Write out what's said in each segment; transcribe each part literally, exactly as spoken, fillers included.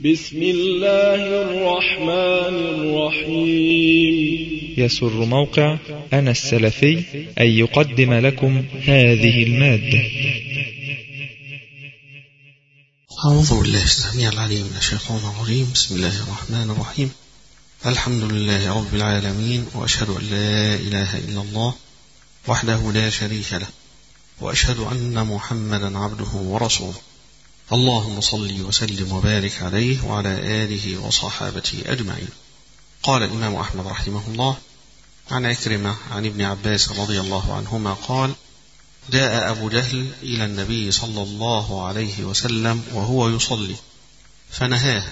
بسم الله الرحمن الرحيم. يسر موقع أنا السلفي أن يقدم لكم هذه المادة. أعوذ بالله السميع العليم من الشيطان الرجيم. بسم الله الرحمن الرحيم. الحمد لله رب العالمين، وأشهد أن لا إله إلا الله وحده لا شريك له، وأشهد أن محمدا عبده ورسوله. اللهم صل وسلم وبارك عليه وعلى آله وصحابته أجمعين. قال الإمام أحمد رحمه الله عن عكرمة عن ابن عباس رضي الله عنهما قال: جاء أبو جهل إلى النبي صلى الله عليه وسلم وهو يصلي فنهاه،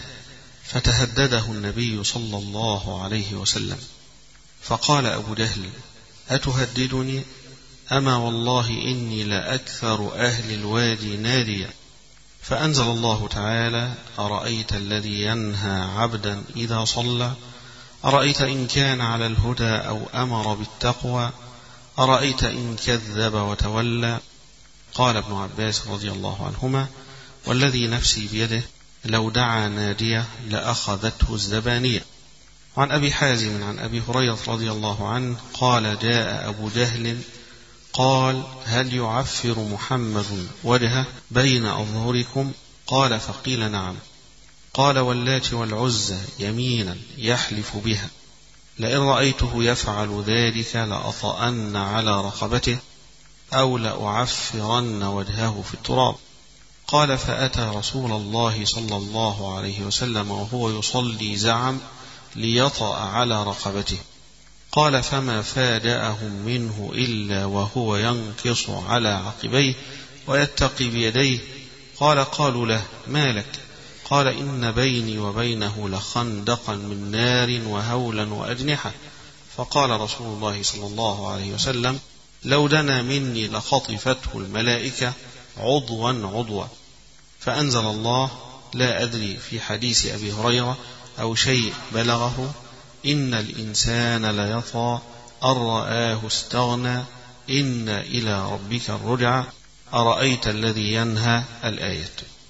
فتهدده النبي صلى الله عليه وسلم، فقال أبو جهل: أتهددني؟ أما والله إني لأكثر أهل الوادي ناديا. فأنزل الله تعالى: أرأيت الذي ينهى عبدا إذا صلى؟ أرأيت إن كان على الهدى أو أمر بالتقوى؟ أرأيت إن كذب وتولى؟ قال ابن عباس رضي الله عنهما: والذي نفسي بيده لو دعا نادية لأخذته الزبانية. وعن أبي حازم عن أبي هريرة رضي الله عنه قال: جاء أبو جهل قال: هل يعفر محمد وجهه بين أظهركم؟ قال: فقيل: نعم. قال: واللات والعزى يمينا يحلف بها، لئن رأيته يفعل ذلك لأطأن على رقبته أو لأعفرن وجهه في التراب. قال: فأتى رسول الله صلى الله عليه وسلم وهو يصلي زعم ليطأ على رقبته. قال: فما فادأهم منه إلا وهو ينكص على عقبيه ويتقي بيديه. قال: قالوا له: ما لك؟ قال: إن بيني وبينه لخندقا من نار وهولا وأجنحة. فقال رسول الله صلى الله عليه وسلم: لو دنا مني لخطفته الملائكة عضوا عضوا. فأنزل الله: لا أدري في حديث أبي هريرة أو شيء بلغه: إن الإنسان ليطغى أن رآه استغنى إن إلى ربك الرجعى أرأيت الذي ينهى الآية.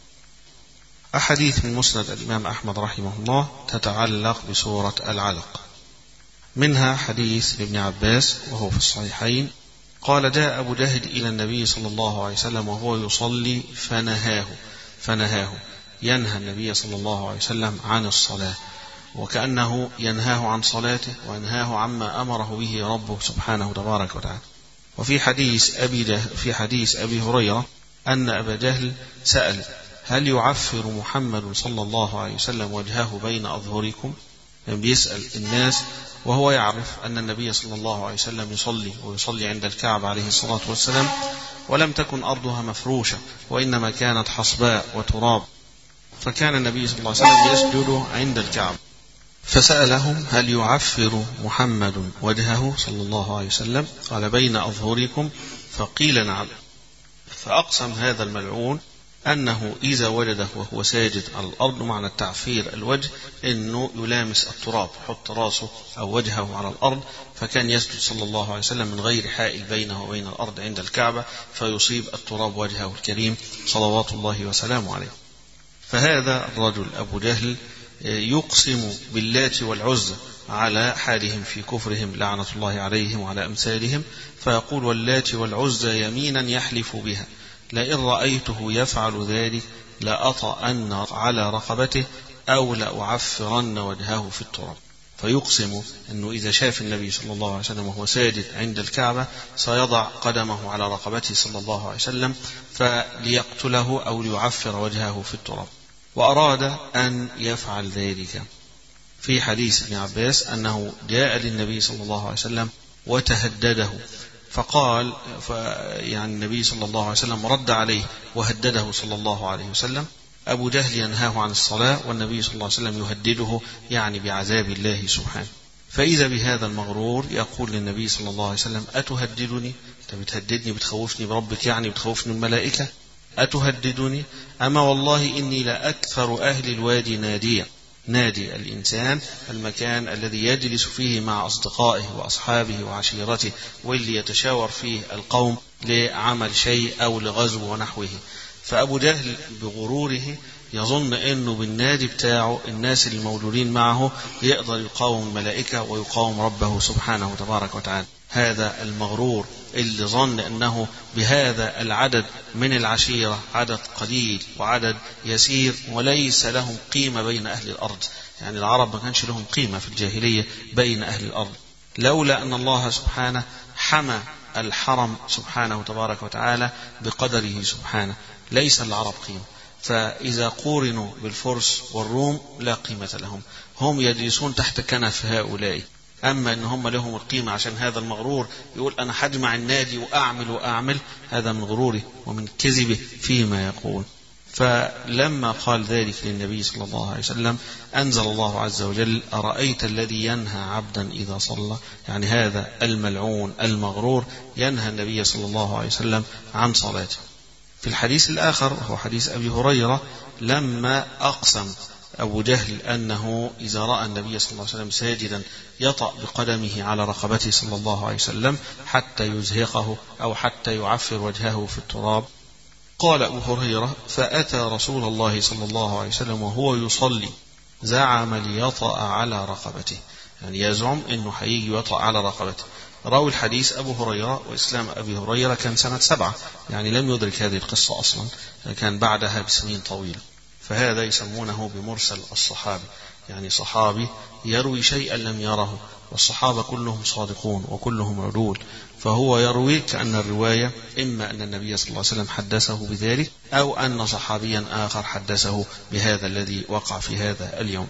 أحاديث من مسند الإمام أحمد رحمه الله تتعلق بسورة العلق، منها حديث ابن عباس وهو في الصحيحين قال: جاء أبو جهل إلى النبي صلى الله عليه وسلم وهو يصلي فنهاه فنهاه ينهى النبي صلى الله عليه وسلم عن الصلاة، وكأنه ينهاه عن صلاته وينهاه عما أمره به ربه سبحانه تبارك وتعالى. وفي حديث أبي في حديث أبي هريرة أن أبا جهل سأل: هل يعفر محمد صلى الله عليه وسلم وجهه بين أظهركم؟ يعني بيسأل الناس وهو يعرف أن النبي صلى الله عليه وسلم يصلي ويصلي عند الكعبة عليه الصلاة والسلام، ولم تكن أرضها مفروشة وإنما كانت حصباء وتراب، فكان النبي صلى الله عليه وسلم يسجد عند الكعبة. فسألهم: هل يعفر محمد وجهه صلى الله عليه وسلم؟ قال: بين أظهركم. فقيل: نعم. فأقسم هذا الملعون أنه إذا وجده وهو ساجد على الأرض، معنى التعفير الوجه أنه يلامس التراب، يحط راسه أو وجهه على الأرض، فكان يسجد صلى الله عليه وسلم من غير حائل بينه وبين الأرض عند الكعبة، فيصيب التراب وجهه الكريم صلوات الله وسلامه عليه. فهذا الرجل أبو جهل يقسم باللات والعزى على حالهم في كفرهم لعنة الله عليهم وعلى أمثالهم، فيقول: واللات والعزى يمينا يحلف بها، لئن رأيته يفعل ذلك لأطأن على رقبته أو لأعفرن وجهه في التراب. فيقسم أنه إذا شاف النبي صلى الله عليه وسلم وهو ساجد عند الكعبة سيضع قدمه على رقبته صلى الله عليه وسلم فليقتله أو ليعفر وجهه في التراب، وأراد أن يفعل ذلك. في حديث ابن عباس أنه جاء للنبي صلى الله عليه وسلم وتهدده، فقال يعني النبي صلى الله عليه وسلم رد عليه وهدده صلى الله عليه وسلم. أبو جهل ينهاه عن الصلاة والنبي صلى الله عليه وسلم يهدده يعني بعذاب الله سبحانه. فإذا بهذا المغرور يقول للنبي صلى الله عليه وسلم: أتهددني؟ أنت بتهددني، بتخوفني بربك يعني، بتخوفني الملائكة؟ أتهددني؟ أما والله إني لأكثر أهل الوادي ناديا. نادي الإنسان المكان الذي يجلس فيه مع أصدقائه وأصحابه وعشيرته، واللي يتشاور فيه القوم لعمل شيء أو لغزو ونحوه. فأبو جهل بغروره يظن أنه بالنادي بتاعه الناس اللي موجودين معه يقدر يقاوم الملائكة ويقاوم ربه سبحانه وتبارك وتعالى. هذا المغرور اللي ظن أنه بهذا العدد من العشيرة، عدد قليل وعدد يسير وليس لهم قيمة بين أهل الأرض. يعني العرب ما كانش لهم قيمة في الجاهلية بين أهل الأرض، لولا أن الله سبحانه حمى الحرم سبحانه وتبارك وتعالى بقدره سبحانه، ليس العرب قيمة. فإذا قورنوا بالفرس والروم لا قيمة لهم، هم يجلسون تحت كنف هؤلاء. أما أن هم لهم القيمة عشان هذا المغرور يقول أنا حجمع النادي وأعمل وأعمل، هذا من غروره ومن كذبه فيما يقول. فلما قال ذلك للنبي صلى الله عليه وسلم أنزل الله عز وجل أرأيت الذي ينهى عبدا إذا صلى، يعني هذا الملعون المغرور ينهى النبي صلى الله عليه وسلم عن صلاته. في الحديث الآخر هو حديث أبي هريرة لما أقسم أبو جهل أنه إذا رأى النبي صلى الله عليه وسلم ساجدا يطأ بقدمه على رقبته صلى الله عليه وسلم حتى يزهقه أو حتى يعفر وجهه في التراب. قال أبو هريرة فأتى رسول الله صلى الله عليه وسلم وهو يصلي زعم ليطأ على رقبته، يعني يزعم أنه حيجي يطأ على رقبته. راوي الحديث أبو هريرة، وإسلام أبي هريرة كان سنة سبعة، يعني لم يدرك هذه القصة أصلا، كان بعدها بسنين طويلة. فهذا يسمونه بمرسل الصحابي، يعني صحابي يروي شيئا لم يره، والصحابة كلهم صادقون وكلهم عدول، فهو يروي كأن الرواية إما أن النبي صلى الله عليه وسلم حدثه بذلك أو أن صحابيا آخر حدثه بهذا الذي وقع في هذا اليوم.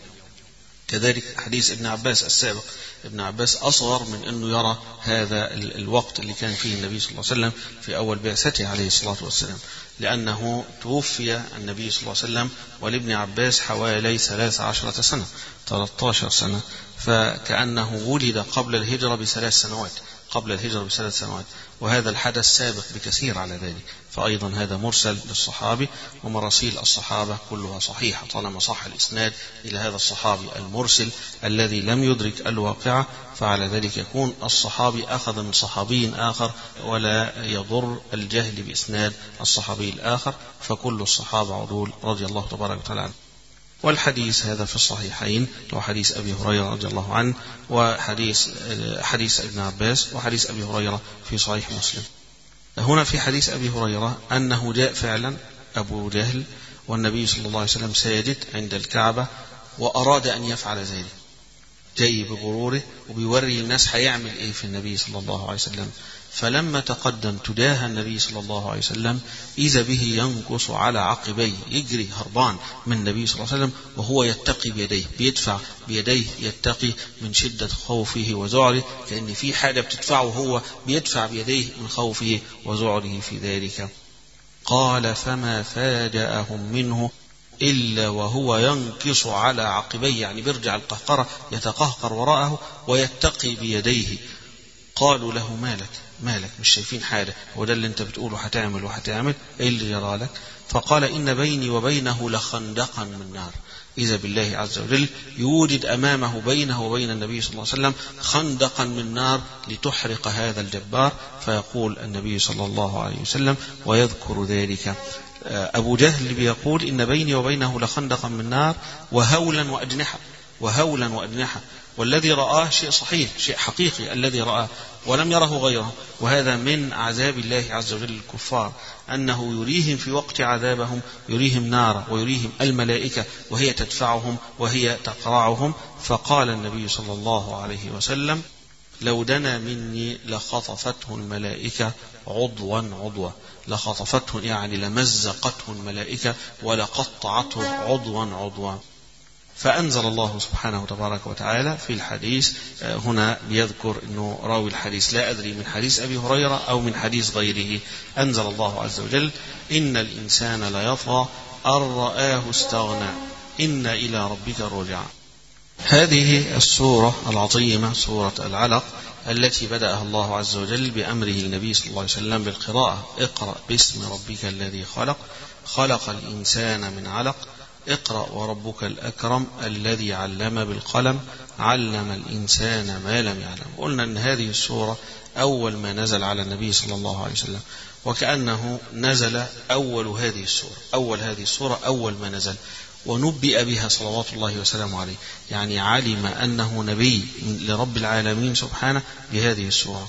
كذلك حديث ابن عباس السابق، ابن عباس أصغر من أنه يرى هذا الوقت اللي كان فيه النبي صلى الله عليه وسلم في أول بعثته عليه الصلاة والسلام، لأنه توفي النبي صلى الله عليه وسلم ولابن عباس حوالي ثلاث عشرة سنة، ثلاثة عشر سنة، فكأنه ولد قبل الهجرة بثلاث سنوات قبل الهجرة بثلاث سنوات وهذا الحدث سابق بكثير على ذلك. فأيضا هذا مرسل للصحابي، ومراسيل الصحابة كلها صحيحة طالما صح الإسناد إلى هذا الصحابي المرسل الذي لم يدرك الواقعة، فعلى ذلك يكون الصحابي أخذ من صحابي آخر ولا يضر الجهل بإسناد الصحابي الآخر، فكل الصحابة عدول رضي الله تبارك وتعالى عنه. والحديث هذا في الصحيحين وحديث أبي هريرة رضي الله عنه وحديث حديث ابن عباس وحديث أبي هريرة في صحيح مسلم. هنا في حديث أبي هريرة أنه جاء فعلا أبو جهل والنبي صلى الله عليه وسلم ساجد عند الكعبة وأراد أن يفعل ذلك، جاي بغروره وبيوري الناس هيعمل إيه في النبي صلى الله عليه وسلم. فلما تقدم تجاه النبي صلى الله عليه وسلم إذا به ينقص على عقبيه، يجري هربان من النبي صلى الله عليه وسلم وهو يتقي بيديه، بيدفع بيديه يتقي من شدة خوفه وذعره، كأن في حاجة بتدفعه وهو بيدفع بيديه من خوفه وذعره في ذلك. قال فما فاجأهم منه إلا وهو ينقص على عقبيه، يعني بيرجع القهقرة يتقهقر وراءه ويتقي بيديه. قالوا له مالك مالك مش شايفين حاجة، وده اللي انت بتقوله هتعمل وهتعمل، ايه اللي جرى لك؟ فقال إن بيني وبينه لخندقا من نار. إذا بالله عز وجل يوجد أمامه بينه وبين النبي صلى الله عليه وسلم خندقا من نار لتحرق هذا الجبار، فيقول النبي صلى الله عليه وسلم ويذكر ذلك. أبو جهل بيقول إن بيني وبينه لخندقا من نار وهولا وأجنحة، وهولا وأجنحة، والذي رآه شيء صحيح، شيء حقيقي الذي رآه ولم يره غيره. وهذا من عذاب الله عز وجل الكفار، أنه يريهم في وقت عذابهم يريهم نارا ويريهم الملائكة وهي تدفعهم وهي تقرعهم. فقال النبي صلى الله عليه وسلم لو دنا مني لخطفته الملائكة عضوا عضوا، لخطفته يعني لمزقته الملائكة ولقطعته عضوا عضوا. فأنزل الله سبحانه تبارك وتعالى في الحديث هنا بيذكر أنه راوي الحديث لا أدري من حديث أبي هريرة أو من حديث غيره، أنزل الله عز وجل إن الإنسان ليطغى أن رآه استغنى إن إلى ربك رجعا. هذه السورة العظيمة سورة العلق التي بدأها الله عز وجل بأمره النبي صلى الله عليه وسلم بالقراءة، اقرأ باسم ربك الذي خلق خلق الإنسان من علق اقرأ وربك الأكرم الذي علم بالقلم علم الإنسان ما لم يعلم. قلنا أن هذه السورة أول ما نزل على النبي صلى الله عليه وسلم، وكأنه نزل أول هذه السورة أول هذه السورة أول ما نزل، ونبئ بها صلوات الله وسلامه عليه، يعني علم أنه نبي لرب العالمين سبحانه بهذه السورة.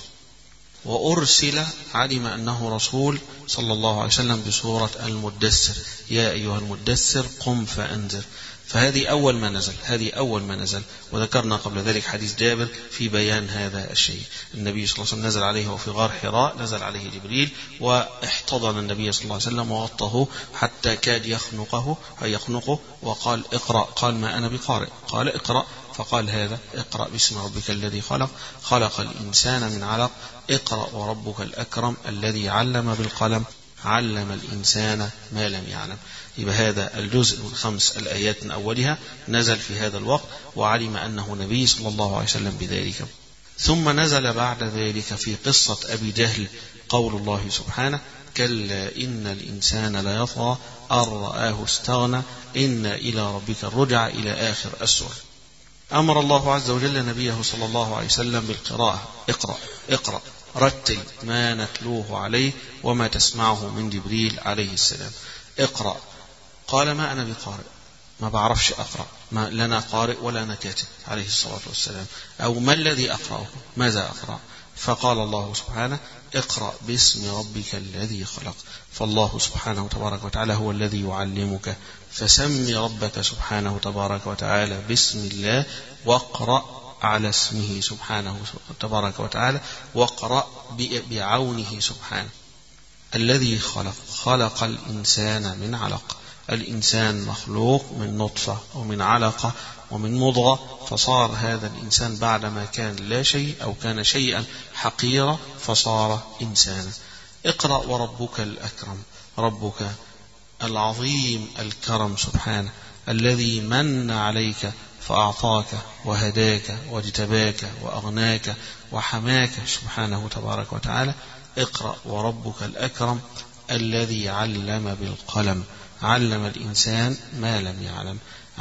وأرسل علم أنه رسول صلى الله عليه وسلم بسورة المدثر، يا أيها المدثر قم فأنذر. فهذه أول ما نزل هذه أول ما نزل وذكرنا قبل ذلك حديث جابر في بيان هذا الشيء. النبي صلى الله عليه وسلم نزل عليه وفي غار حراء، نزل عليه جبريل واحتضن النبي صلى الله عليه وسلم وغطه حتى كاد يخنقه يخنقه وقال اقرأ، قال ما أنا بقارئ، قال اقرأ، فقال هذا اقرأ باسم ربك الذي خلق خلق الإنسان من علق اقرأ وربك الأكرم الذي علم بالقلم علم الإنسان ما لم يعلم. يبقى هذا الجزء الخمس الآيات من أولها نزل في هذا الوقت، وعلم أنه نبي صلى الله عليه وسلم بذلك. ثم نزل بعد ذلك في قصة أبي جهل قول الله سبحانه كلا إن الإنسان ليطغى أن رآه استغنى إن إلى ربك الرجع إلى آخر السورة. أمر الله عز وجل نبيه صلى الله عليه وسلم بالقراءة، اقرأ اقرأ رتل ما نتلوه عليه وما تسمعه من جبريل عليه السلام. اقرأ، قال ما أنا بقارئ، ما بعرفش أقرأ، ما لنا قارئ ولا أنا كاتب عليه الصلاة والسلام، أو ما الذي أقرأه، ماذا أقرأ؟ فقال الله سبحانه اقرأ باسم ربك الذي خلق. فالله سبحانه تبارك وتعالى هو الذي يعلمك، فسم ربك سبحانه تبارك وتعالى باسم الله واقرأ على اسمه سبحانه تبارك وتعالى، واقرأ بعونه سبحانه. الذي خلق خلق الإنسان من علق، الإنسان مخلوق من نطفة ومن علقة ومن مضغة، فصار هذا الإنسان بعدما كان لا شيء أو كان شيئا حقيرا فصار إنسانا. اقرأ وربك الأكرم، ربك العظيم الكرم سبحانه الذي من عليك فأعطاك وهداك واجتباك وأغناك وحماك سبحانه تبارك وتعالى. اقرأ وربك الأكرم الذي علم بالقلم، علم الإنسان ما لم يعلم،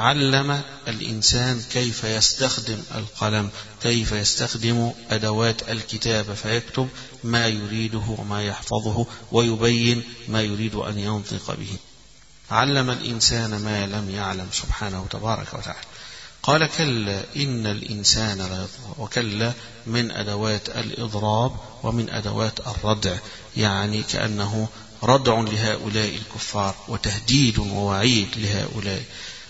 علم الإنسان كيف يستخدم القلم، كيف يستخدم أدوات الكتابة فيكتب ما يريده وما يحفظه ويبين ما يريد أن ينطق به. علم الإنسان ما لم يعلم سبحانه تبارك وتعالى. قال كلا إن الإنسان ليطغى، وكلا من أدوات الإضراب ومن أدوات الردع، يعني كأنه ردع لهؤلاء الكفار وتهديد ووعيد لهؤلاء،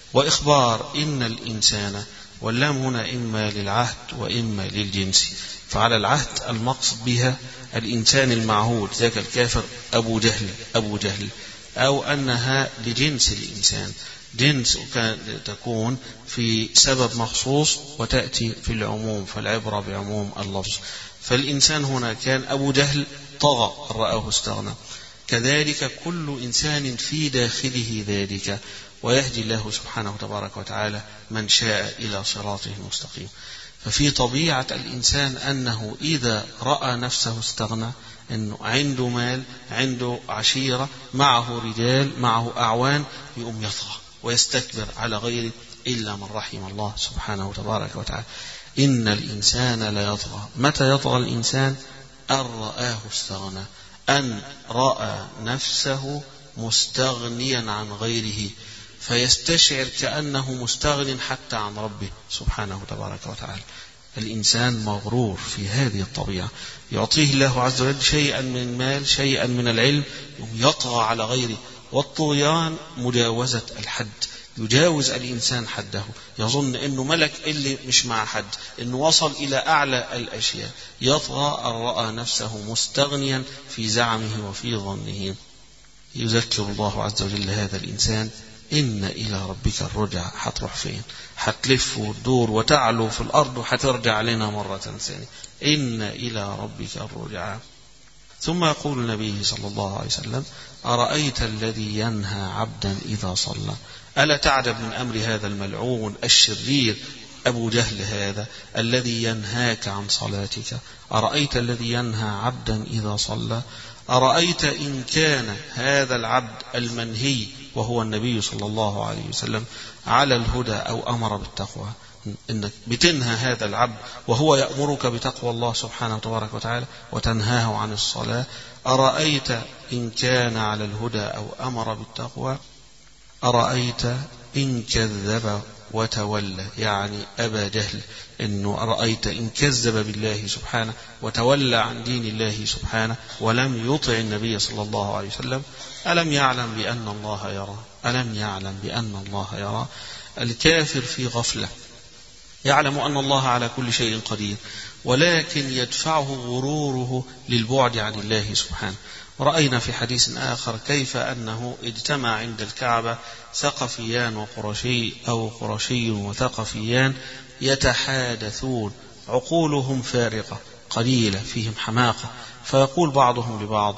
وإخبار إن الإنسان، واللام هنا إما للعهد وإما للجنس. فعلى العهد المقصد بها الإنسان المعهود ذاك الكافر أبو جهل أبو جهل أو أنها لجنس الإنسان، جنس تكون في سبب مخصوص وتأتي في العموم، فالعبرة بعموم اللفظ. فالإنسان هنا كان أبو جهل طغى رآه استغنى، كذلك كل إنسان في داخله ذلك، ويهدي الله سبحانه تبارك وتعالى من شاء إلى صراطه المستقيم. ففي طبيعة الإنسان أنه إذا رأى نفسه استغنى، أنه عنده مال، عنده عشيرة، معه رجال، معه أعوان، يقوم يطغى ويستكبر على غيره إلا من رحم الله سبحانه تبارك وتعالى. إن الإنسان لا يطغى. متى يطغى الإنسان؟ أن رآه استغنى، أن رأى نفسه مستغنيا عن غيره، فيستشعر كأنه مستغن حتى عن ربه سبحانه تبارك وتعالى. الإنسان مغرور في هذه الطبيعة، يعطيه الله عز وجل شيئا من المال، شيئا من العلم، يطغى على غيره. والطغيان مجاوزة الحد، يجاوز الإنسان حده، يظن أنه ملك اللي مش مع حد، أنه وصل إلى أعلى الأشياء. يطغى أن رأى نفسه مستغنيا في زعمه وفي ظنه. يذكر الله عز وجل هذا الإنسان إن إلى ربك الرجع. هتروح فين؟ هتلف وتدور وتعلو في الأرض وهترجع لنا مرة ثانية. إن إلى ربك الرجع. ثم يقول النبي صلى الله عليه وسلم أرأيت الذي ينهى عبدا إذا صلى. ألا تعجب من أمر هذا الملعون الشرير أبو جهل هذا الذي ينهاك عن صلاتك. أرأيت الذي ينهى عبدا إذا صلى. أرأيت إن كان هذا العبد المنهي وهو النبي صلى الله عليه وسلم على الهدى أو أمر بالتقوى. إنك بتنهى هذا العبد وهو يأمرك بتقوى الله سبحانه وتبارك وتعالى وتنهاه عن الصلاة. أرأيت إن كان على الهدى أو أمر بالتقوى، أرأيت إن كذب وتولى، يعني أبا جهل، إنه أرأيت إن كذب بالله سبحانه وتولى عن دين الله سبحانه ولم يطع النبي صلى الله عليه وسلم، ألم يعلم بأن الله يرى؟ ألم يعلم بأن الله يرى؟ الكافر في غفلة، يعلم أن الله على كل شيء قدير، ولكن يدفعه غروره للبعد عن الله سبحانه. رأينا في حديث آخر كيف أنه اجتمع عند الكعبة ثقفيان وقرشي أو قرشي وثقفيان يتحادثون، عقولهم فارقة قليلة، فيهم حماقة، فيقول بعضهم لبعض: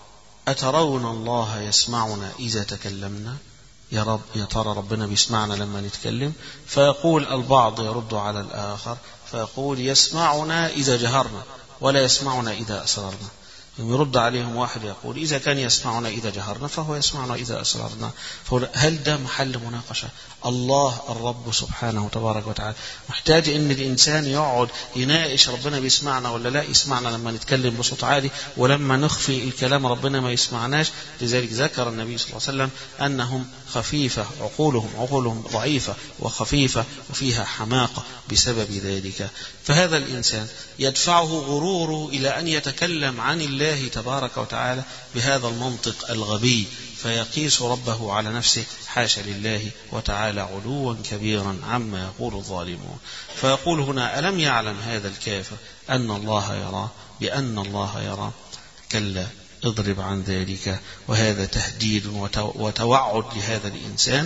أترون الله يسمعنا إذا تكلمنا؟ يا رب، يا ترى ربنا بيسمعنا لما نتكلم؟ فيقول البعض يرد على الآخر فيقول: يسمعنا إذا جهرنا ولا يسمعنا إذا أسررنا. يرد عليهم واحد يقول: إذا كان يسمعنا إذا جهرنا فهو يسمعنا إذا أسررنا. هل ده محل مناقشة؟ الله الرب سبحانه وتبارك وتعالى محتاج إن الإنسان يقعد يناقش ربنا بيسمعنا ولا لا يسمعنا لما نتكلم بصوت عالي، ولما نخفي الكلام ربنا ما يسمعناش. لذلك ذكر النبي صلى الله عليه وسلم أنهم خفيفة، عقولهم عقولهم ضعيفة وخفيفة وفيها حماقة بسبب ذلك. فهذا الإنسان يدفعه غروره إلى أن يتكلم عن الله تبارك وتعالى بهذا المنطق الغبي، فيقيس ربه على نفسه، حاشا لله وتعالى علوا كبيرا عما يقول الظالمون. فيقول هنا: ألم يعلم هذا الكافر أن الله يراه؟ بأن الله يراه؟ كلا، اضرب عن ذلك. وهذا تهديد وتوعد لهذا الإنسان.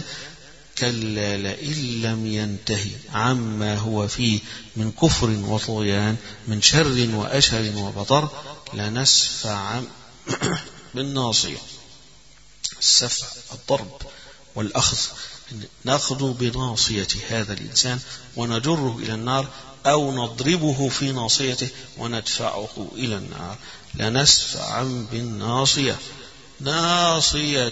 كلا لئن لم ينتهي عما هو فيه من كفر وطغيان، من شر وأشر وبطر، لنسفعا بالناصية. السفع الضرب والأخذ، نأخذ بناصية هذا الإنسان ونجره إلى النار، أو نضربه في ناصيته وندفعه إلى النار. لنسفعا بالناصية، ناصية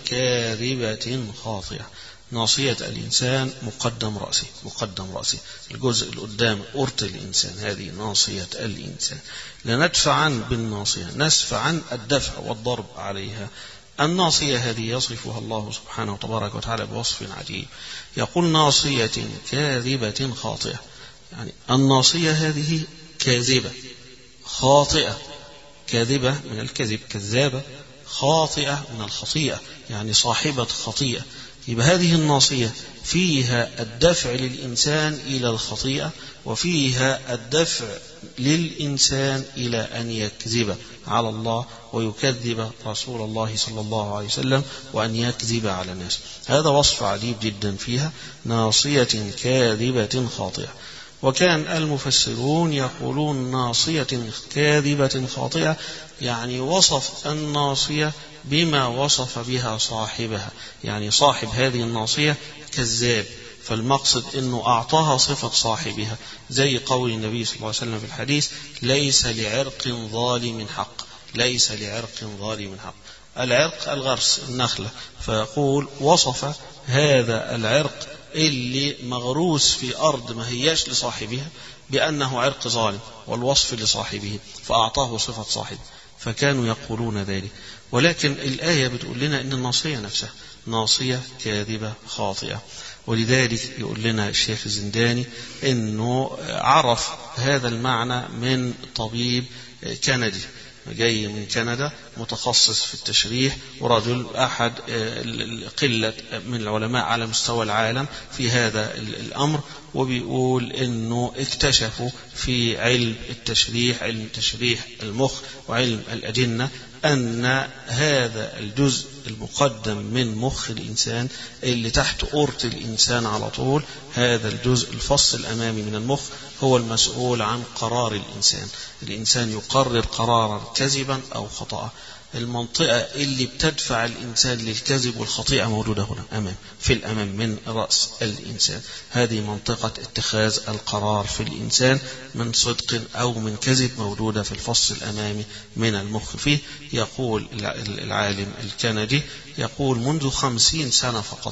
كاذبة خاطئة. ناصية الإنسان مقدم رأسه، مقدم رأسه الجزء القدام أورت الإنسان، هذه ناصية الإنسان. لندفعا بالناصية، نسفعا الدفع والضرب عليها. الناصية هذه يصفها الله سبحانه وتبارك وتعالى بوصف عجيب، يقول: ناصية كاذبة خاطئة. يعني الناصية هذه كاذبة خاطئة، كاذبة من الكذب، كذابة، خاطئة من الخطيئة، يعني صاحبة خطيئة. يبقى هذه الناصية فيها الدفع للإنسان إلى الخطيئة، وفيها الدفع للإنسان إلى أن يكذب على الله ويكذب رسول الله صلى الله عليه وسلم، وأن يكذب على الناس. هذا وصف عجيب جدا فيها، ناصية كاذبة خاطئة. وكان المفسرون يقولون ناصية كاذبة خاطئة، يعني وصف الناصية بما وصف بها صاحبها، يعني صاحب هذه الناصية كذاب، فالمقصد أنه أعطاها صفة صاحبها، زي قول النبي صلى الله عليه وسلم في الحديث: ليس لعرق ظالم حق، ليس لعرق ظالم حق. العرق الغرس، النخلة، فيقول وصف هذا العرق اللي مغروس في أرض ما هياش لصاحبها بأنه عرق ظالم، والوصف لصاحبه، فأعطاه صفة صاحب، فكانوا يقولون ذلك. ولكن الآية بتقول لنا أن الناصية نفسها ناصية كاذبة خاطئة. ولذلك يقول لنا الشيخ الزنداني أنه عرف هذا المعنى من طبيب كندي جاي من كندا، متخصص في التشريح، ورجل أحد قلة من العلماء على مستوى العالم في هذا الأمر. وبيقول إنه اكتشفوا في علم التشريح، علم تشريح المخ وعلم الأجنة، أن هذا الجزء المقدم من مخ الإنسان اللي تحت أورت الإنسان على طول، هذا الجزء الفص الأمامي من المخ هو المسؤول عن قرار الإنسان. الإنسان يقرر قرارا كذبا أو خطأ. المنطقة اللي بتدفع الإنسان للكذب والخطيئة موجودة هنا أمام، في الأمام من رأس الإنسان. هذه منطقة اتخاذ القرار في الإنسان من صدق أو من كذب، موجودة في الفص الأمامي من المخ فيه. يقول العالم الكندي، يقول منذ خمسين سنة فقط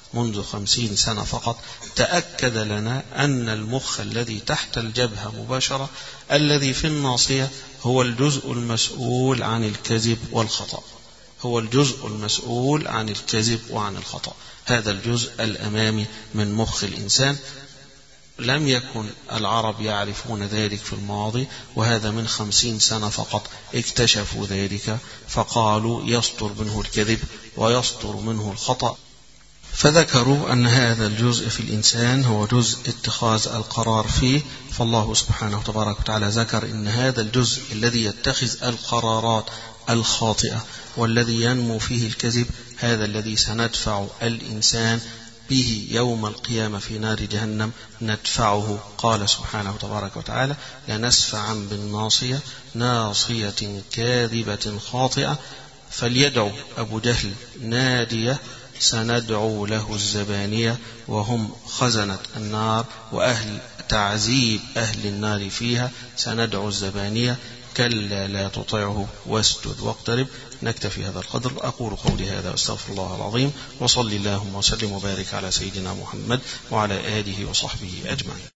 منذ خمسين سنة فقط، تأكد لنا أن المخ الذي تحت الجبهة مباشرة الذي في الناصية هو الجزء المسؤول عن الكذب والخطأ، هو الجزء المسؤول عن الكذب وعن الخطأ. هذا الجزء الأمامي من مخ الإنسان لم يكن العرب يعرفون ذلك في الماضي، وهذا من خمسين سنة فقط اكتشفوا ذلك، فقالوا يصدر منه الكذب ويصدر منه الخطأ. فذكروا أن هذا الجزء في الإنسان هو جزء اتخاذ القرار فيه. فالله سبحانه وتبارك وتعالى ذكر أن هذا الجزء الذي يتخذ القرارات الخاطئة والذي ينمو فيه الكذب هذا الذي سندفع الإنسان به يوم القيامة في نار جهنم ندفعه. قال سبحانه وتبارك وتعالى: لنسفعا بالناصية ناصية كاذبة خاطئة فليدعو أبو جهل نادية سندعو له الزبانية وهم خزنة النار وأهل تعذيب أهل النار فيها سندعو الزبانية كلا لا تطعه واسجد واقترب. نكتفي هذا القدر. أقول قولي هذا واستغفر الله العظيم، وصلي اللهم وسلم وبارك على سيدنا محمد وعلى آله وصحبه أجمعين.